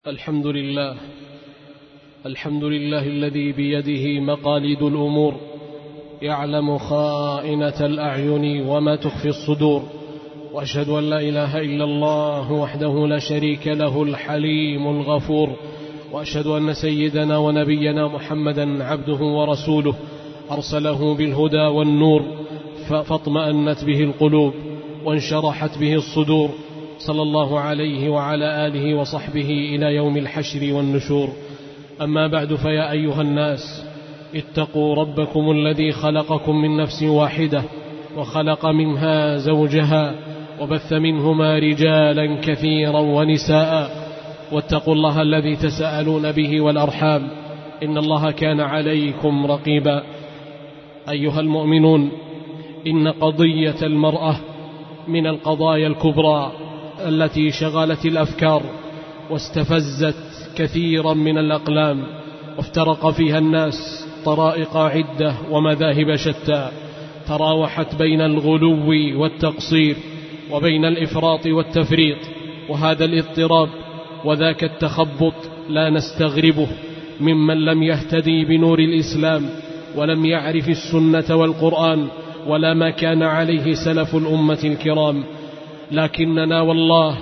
الحمد لله الذي بيده مقاليد الأمور، يعلم خائنة الأعين وما تخفي الصدور، وأشهد أن لا إله إلا الله وحده لا شريك له الحليم الغفور، وأشهد أن سيدنا ونبينا محمدا عبده ورسوله أرسله بالهدى والنور فاطمأنت به القلوب وانشرحت به الصدور، صلى الله عليه وعلى آله وصحبه إلى يوم الحشر والنشور. أما بعد، فيا أيها الناس، اتقوا ربكم الذي خلقكم من نفس واحدة وخلق منها زوجها وبث منهما رجالا كثيرا ونساء، واتقوا الله الذي تساءلون به والأرحام، إن الله كان عليكم رقيبا. أيها المؤمنون، إن قضية المرأة من القضايا الكبرى التي شغلت الأفكار واستفزت كثيرا من الأقلام، وافترق فيها الناس طرائق عدة ومذاهب شتى، تراوحت بين الغلو والتقصير وبين الإفراط والتفريط، وهذا الاضطراب وذاك التخبط لا نستغربه ممن لم يهتدي بنور الإسلام ولم يعرف السنة والقرآن ولا ما كان عليه سلف الأمة الكرام، لكننا والله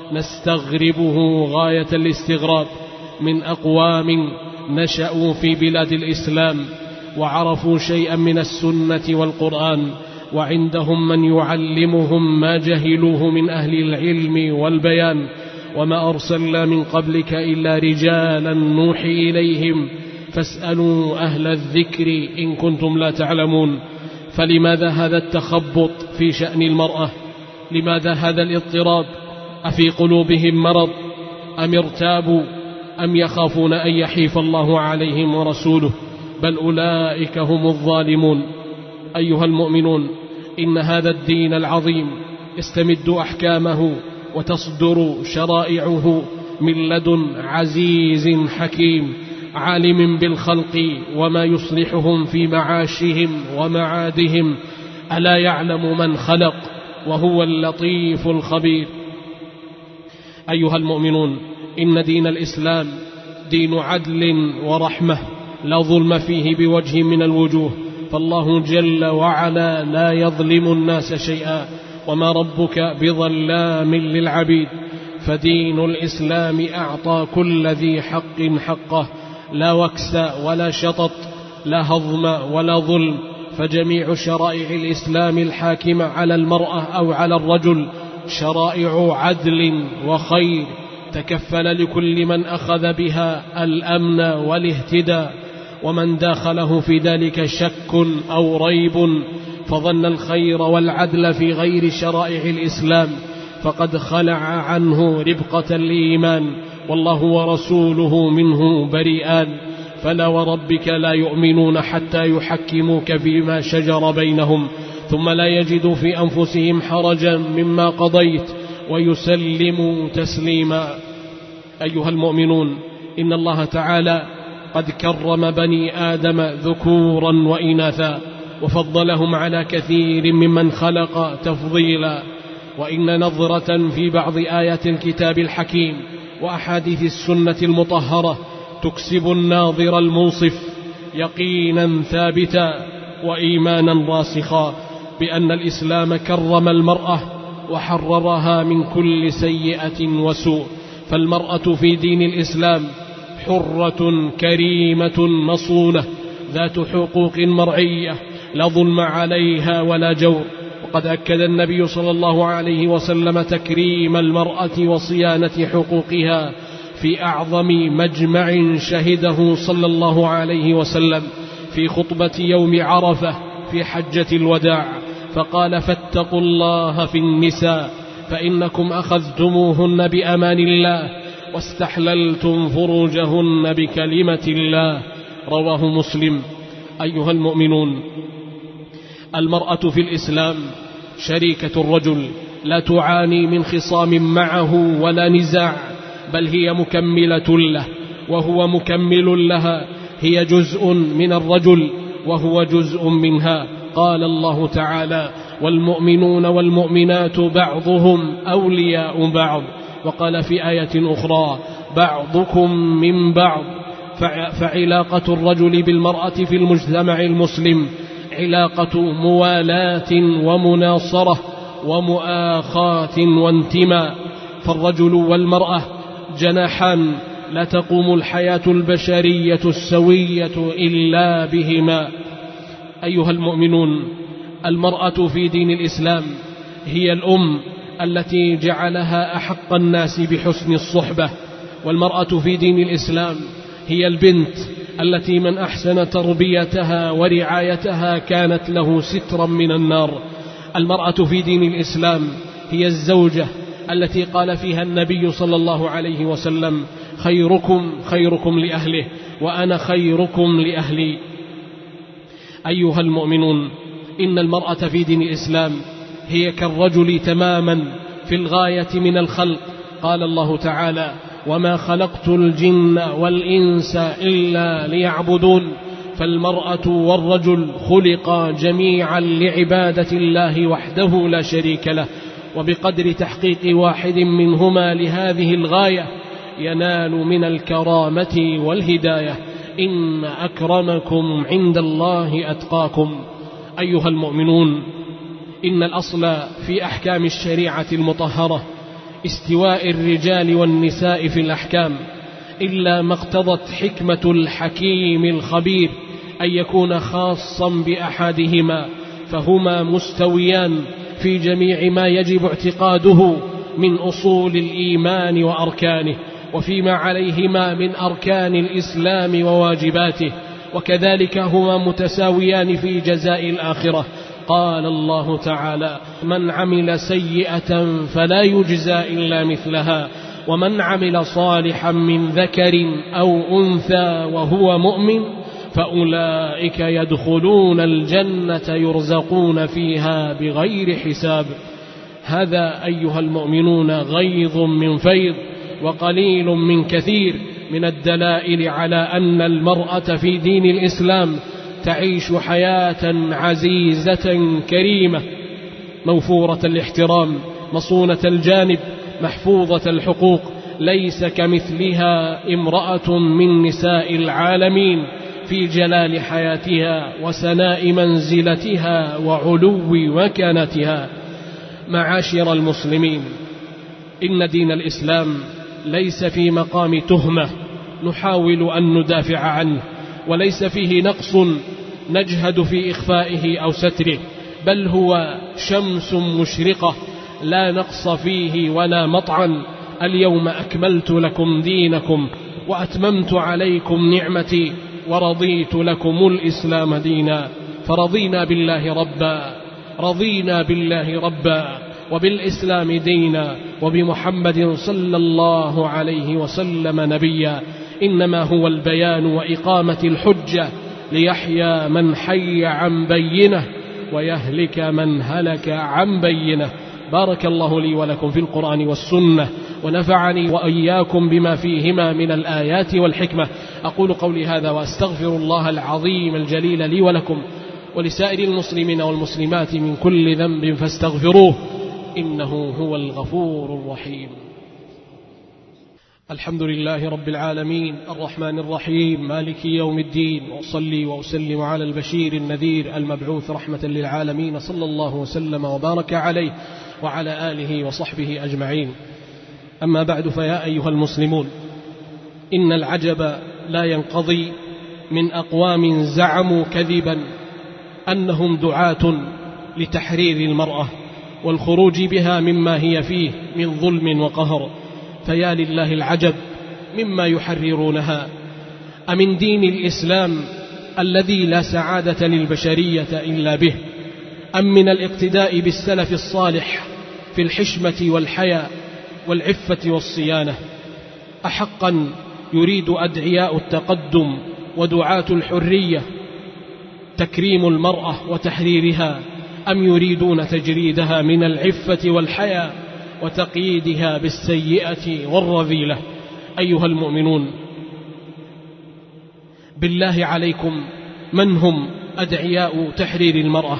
نستغربه غاية الاستغراب من أقوام نشأوا في بلاد الإسلام وعرفوا شيئا من السنة والقرآن، وعندهم من يعلمهم ما جهلوه من أهل العلم والبيان، وما أرسلنا من قبلك إلا رجالا نوحي إليهم فاسألوا أهل الذكر إن كنتم لا تعلمون. فلماذا هذا التخبط في شأن المرأة؟ لماذا هذا الاضطراب؟ أفي قلوبهم مرض أم ارتابوا أم يخافون أن يحيف الله عليهم ورسوله؟ بل أولئك هم الظالمون. أيها المؤمنون، إن هذا الدين العظيم يستمد أحكامه وتصدر شرائعه من لدن عزيز حكيم عالم بالخلق وما يصلحهم في معاشهم ومعادهم. ألا يعلم من خلق وهو اللطيف الخبير؟ أيها المؤمنون، إن دين الإسلام دين عدل ورحمة لا ظلم فيه بوجه من الوجوه، فالله جل وعلا لا يظلم الناس شيئا، وما ربك بظلام للعبيد. فدين الإسلام أعطى كل ذي حق حقه، لا وكس ولا شطط، لا هضم ولا ظلم. فجميع شرائع الإسلام الحاكمة على المرأة أو على الرجل شرائع عدل وخير، تكفل لكل من أخذ بها الأمن والاهتداء، ومن داخله في ذلك شك أو ريب فظن الخير والعدل في غير شرائع الإسلام فقد خلع عنه ربقة الإيمان، والله ورسوله منه بريئان. فلا وربك لا يؤمنون حتى يحكموك فيما شجر بينهم ثم لا يجدوا في أنفسهم حرجا مما قضيت ويسلموا تسليما. أيها المؤمنون، إن الله تعالى قد كرم بني آدم ذكورا وإناثا وفضلهم على كثير ممن خلق تفضيلا. وإن نظرة في بعض آيات الكتاب الحكيم وأحاديث السنة المطهرة تكسب الناظر المنصف يقينا ثابتا وإيمانا راسخا بأن الإسلام كرم المرأة وحررها من كل سيئة وسوء. فالمرأة في دين الإسلام حرة كريمة مصونة ذات حقوق مرعية لا ظلم عليها ولا جور. وقد أكد النبي صلى الله عليه وسلم تكريم المرأة وصيانة حقوقها في أعظم مجمع شهده صلى الله عليه وسلم في خطبة يوم عرفة في حجة الوداع، فقال: فاتقوا الله في النساء فإنكم أخذتموهن بأمان الله واستحللتم فروجهن بكلمة الله. رواه مسلم. أيها المؤمنون، المرأة في الإسلام شريكة الرجل، لا تعاني من خصام معه ولا نزاع، بل هي مكملة له وهو مكمل لها. هي جزء من الرجل وهو جزء منها. قال الله تعالى: والمؤمنون والمؤمنات بعضهم أولياء بعض. وقال في آية أخرى: بعضكم من بعض. فعلاقة الرجل بالمرأة في المجتمع المسلم علاقة موالاة ومناصرة ومؤاخاة وانتماء، فالرجل والمرأة جناحان لا تقوم الحياة البشرية السوية إلا بهما. أيها المؤمنون، المرأة في دين الإسلام هي الأم التي جعلها أحق الناس بحسن الصحبة، والمرأة في دين الإسلام هي البنت التي من أحسن تربيتها ورعايتها كانت له سترا من النار. المرأة في دين الإسلام هي الزوجة التي قال فيها النبي صلى الله عليه وسلم: خيركم خيركم لأهله وأنا خيركم لأهلي. أيها المؤمنون، إن المرأة في دين الإسلام هي كالرجل تماما في الغاية من الخلق. قال الله تعالى: وما خلقت الجن والإنس إلا ليعبدون. فالمرأة والرجل خلقا جميعا لعبادة الله وحده لا شريك له، وبقدر تحقيق واحد منهما لهذه الغاية ينال من الكرامة والهداية. إن أكرمكم عند الله أتقاكم. أيها المؤمنون، إن الأصل في أحكام الشريعة المطهرة استواء الرجال والنساء في الأحكام، إلا ما اقتضت حكمة الحكيم الخبير أن يكون خاصا بأحدهما، فهما مستويان في جميع ما يجب اعتقاده من أصول الإيمان وأركانه، وفيما عليهما من أركان الإسلام وواجباته، وكذلك هما متساويان في جزاء الآخرة. قال الله تعالى: من عمل سيئة فلا يجزى إلا مثلها ومن عمل صالحا من ذكر أو أنثى وهو مؤمن فأولئك يدخلون الجنة يرزقون فيها بغير حساب. هذا أيها المؤمنون غيظ من فيض وقليل من كثير من الدلائل على أن المرأة في دين الإسلام تعيش حياة عزيزة كريمة موفورة الاحترام مصونة الجانب محفوظة الحقوق، ليس كمثلها امرأة من نساء العالمين في جلال حياتها وسناء منزلتها وعلو مكانتها. معاشر المسلمين، إن دين الإسلام ليس في مقام تهمة نحاول أن ندافع عنه، وليس فيه نقص نجهد في إخفائه أو ستره، بل هو شمس مشرقة لا نقص فيه ولا مطعن. اليوم أكملت لكم دينكم وأتممت عليكم نعمتي ورضيت لكم الإسلام دينا. فرضينا بالله ربا وبالإسلام دينا وبمحمد صلى الله عليه وسلم نبيا. إنما هو البيان وإقامة الحجة ليحيى من حي عن بينه ويهلك من هلك عن بينه. بارك الله لي ولكم في القرآن والسنة، ونفعني وإياكم بما فيهما من الآيات والحكمة. أقول قولي هذا وأستغفر الله العظيم الجليل لي ولكم ولسائر المسلمين والمسلمات من كل ذنب فاستغفروه إنه هو الغفور الرحيم. الحمد لله رب العالمين الرحمن الرحيم مالك يوم الدين، وأصلي وأسلم على البشير النذير المبعوث رحمة للعالمين صلى الله وسلم وبارك عليه وعلى آله وصحبه أجمعين. أما بعد، فيا أيها المسلمون، إن العجب لا ينقضي من أقوام زعموا كذبا أنهم دعاة لتحرير المرأة والخروج بها مما هي فيه من ظلم وقهر. فيا لله العجب مما يحررونها، أمن دين الإسلام الذي لا سعادة للبشرية إلا به، أم من الاقتداء بالسلف الصالح في الحشمة والحياء والعفة والصيانة؟ أحقا يريد أدعياء التقدم ودعاة الحرية تكريم المرأة وتحريرها، أم يريدون تجريدها من العفة والحياء وتقييدها بالسيئة والرذيلة؟ أيها المؤمنون، بالله عليكم، من هم أدعياء تحرير المرأة؟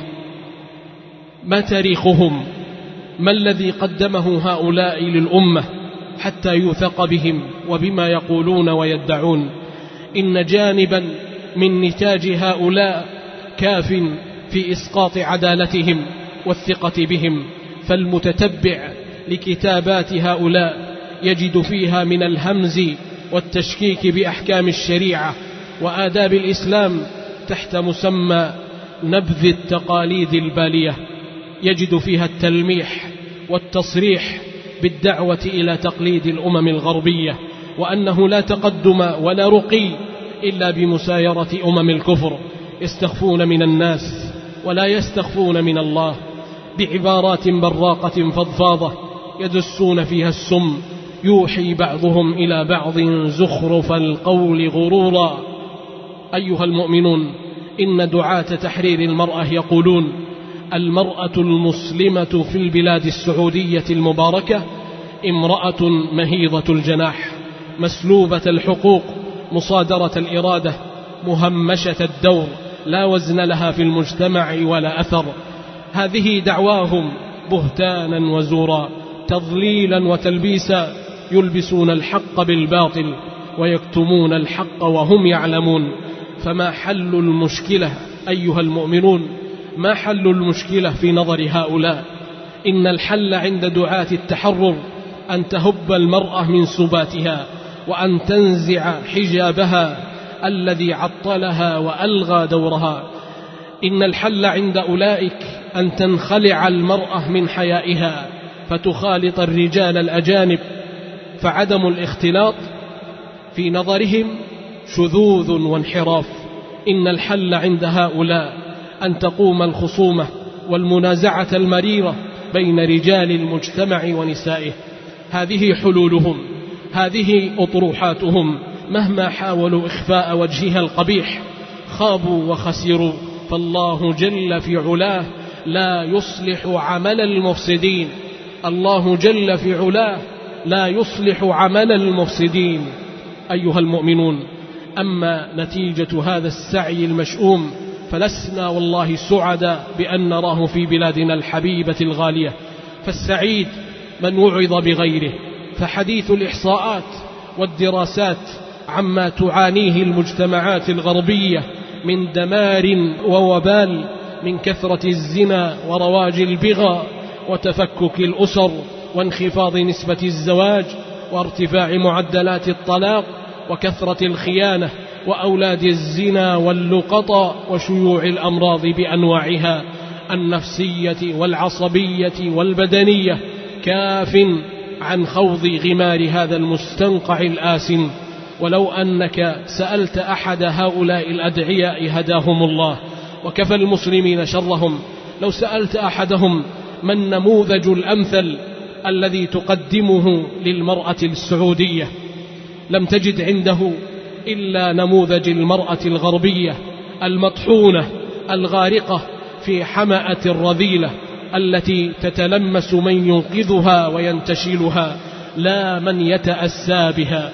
ما تاريخهم؟ ما الذي قدمه هؤلاء للأمة حتى يوثق بهم وبما يقولون ويدعون. إن جانبا من نتاج هؤلاء كاف في إسقاط عدالتهم والثقة بهم، فالمتتبع لكتابات هؤلاء يجد فيها من الهمز والتشكيك بأحكام الشريعة وآداب الإسلام تحت مسمى نبذ التقاليد البالية، يجد فيها التلميح والتصريح بالدعوة إلى تقليد الأمم الغربية، وأنه لا تقدم ولا رقي إلا بمسايرة أمم الكفر. يستخفون من الناس ولا يستخفون من الله بعبارات براقة فضفاضة يدسون فيها السم، يوحي بعضهم إلى بعض زخرف القول غرورا. أيها المؤمنون، إن دعاة تحرير المرأة يقولون: المرأة المسلمة في البلاد السعودية المباركة امرأة مهيضة الجناح، مسلوبة الحقوق، مصادرة الإرادة، مهمشة الدور، لا وزن لها في المجتمع ولا أثر. هذه دعواهم بهتانا وزورا، تضليلا وتلبيسا، يلبسون الحق بالباطل ويكتمون الحق وهم يعلمون. فما حل المشكلة أيها المؤمنون؟ ما حل المشكلة في نظر هؤلاء؟ إن الحل عند دعاة التحرر أن تهب المرأة من سباتها، وأن تنزع حجابها الذي عطلها وألغى دورها. إن الحل عند أولئك أن تنخلع المرأة من حيائها فتخالط الرجال الأجانب، فعدم الاختلاط في نظرهم شذوذ وانحراف. إن الحل عند هؤلاء أن تقوم الخصومة والمنازعة المريرة بين رجال المجتمع ونسائه. هذه حلولهم، هذه أطروحاتهم. مهما حاولوا إخفاء وجهها القبيح خابوا وخسروا، فالله جل في علاه لا يصلح عمل المفسدين. الله جل في علاه لا يصلح عمل المفسدين. أيها المؤمنون، أما نتيجة هذا السعي المشؤوم فلسنا والله سعداء بأن نراه في بلادنا الحبيبة الغالية. فالسعيد من وعظ بغيره. فحديث الإحصاءات والدراسات عما تعانيه المجتمعات الغربية من دمار ووبال، من كثرة الزنا ورواج البغى وتفكك الأسر وانخفاض نسبة الزواج وارتفاع معدلات الطلاق وكثرة الخيانة وأولاد الزنا واللقطة وشيوع الأمراض بأنواعها النفسية والعصبية والبدنية، كاف عن خوض غمار هذا المستنقع الآسن. ولو أنك سألت أحد هؤلاء الأدعياء هداهم الله وكفى المسلمين شرهم، لو سألت أحدهم ما النموذج الأمثل الذي تقدمه للمرأة السعودية، لم تجد عنده إلا نموذج المرأة الغربية المطحونة الغارقة في حمأة الرذيلة التي تتلمس من ينقذها وينتشلها، لا من يتأسى بها.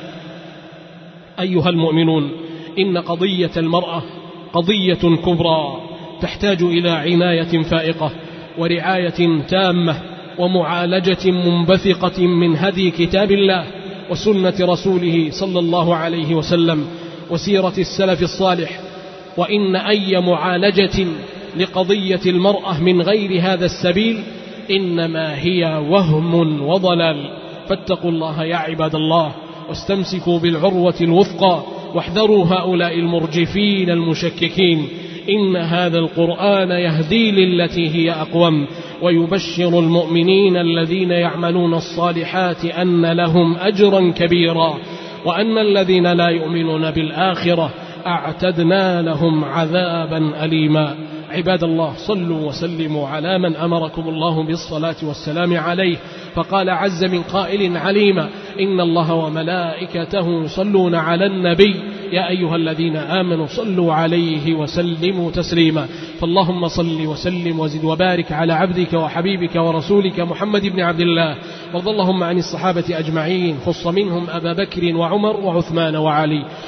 أيها المؤمنون، إن قضية المرأة قضية كبرى تحتاج إلى عناية فائقة ورعاية تامة ومعالجة منبثقة من هدي كتاب الله وسنة رسوله صلى الله عليه وسلم وسيرة السلف الصالح. وإن أي معالجة لقضية المرأة من غير هذا السبيل إنما هي وهم وضلال. فاتقوا الله يا عباد الله، واستمسكوا بالعروة الوثقى، واحذروا هؤلاء المرجفين المشككين. إن هذا القرآن يهدي للتي هي أقوم، ويبشر المؤمنين الذين يعملون الصالحات أن لهم أجرا كبيرا، وأن الذين لا يؤمنون بالآخرة أعتدنا لهم عذابا أليما. عباد الله، صلوا وسلموا على من أمركم الله بالصلاة والسلام عليه، فقال عز من قائل عليما: إن الله وملائكته يصلون على النبي يا أيها الذين آمنوا صلوا عليه وسلموا تسليما. فاللهم صل وسلم وزد وبارك على عبدك وحبيبك ورسولك محمد بن عبد الله، وارض اللهم عن الصحابة أجمعين، خص منهم أبا بكر وعمر وعثمان وعلي،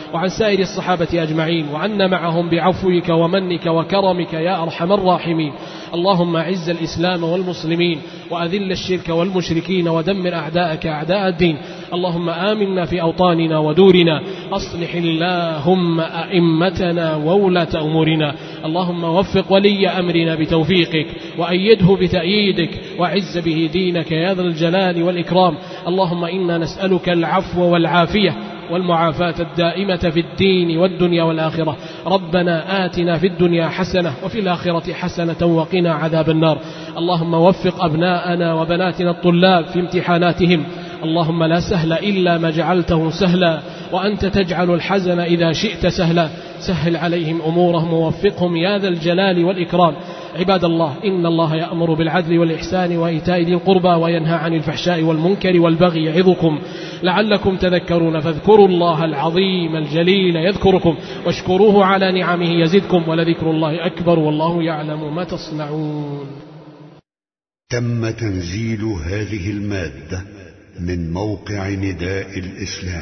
وعن سائر الصحابة أجمعين، وعنا معهم بعفوك ومنك وكرمك يا أرحم الراحمين. اللهم أعز الإسلام والمسلمين، وأذل الشرك والمشركين، ودمر أعداءك أعداء الدين. اللهم آمنا في أوطاننا ودورنا، أصلح اللهم أئمتنا وولاة أمورنا. اللهم وفق ولي أمرنا بتوفيقك، وأيده بتأييدك، وعز به دينك يا ذا الجلال والإكرام. اللهم إنا نسألك العفو والعافية والمعافاة الدائمة في الدين والدنيا والآخرة. ربنا آتنا في الدنيا حسنة وفي الآخرة حسنة وقنا عذاب النار. اللهم وفق أبناءنا وبناتنا الطلاب في امتحاناتهم. اللهم لا سهل إلا ما جعلته سهلا، وأنت تجعل الحزن إذا شئت سهلا. سهل عليهم أمورهم ووفقهم يا ذا الجلال والإكرام. عباد الله، إن الله يأمر بالعدل والإحسان وإيتاء ذي القربى وينهى عن الفحشاء والمنكر والبغي يعظكم لعلكم تذكرون. فاذكروا الله العظيم الجليل يذكركم، واشكروه على نعمه يزدكم، ولذكر الله أكبر والله يعلم ما تصنعون. تم تنزيل هذه المادة من موقع نداء الإسلام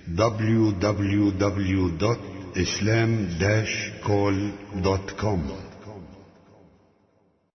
www.islam-call.com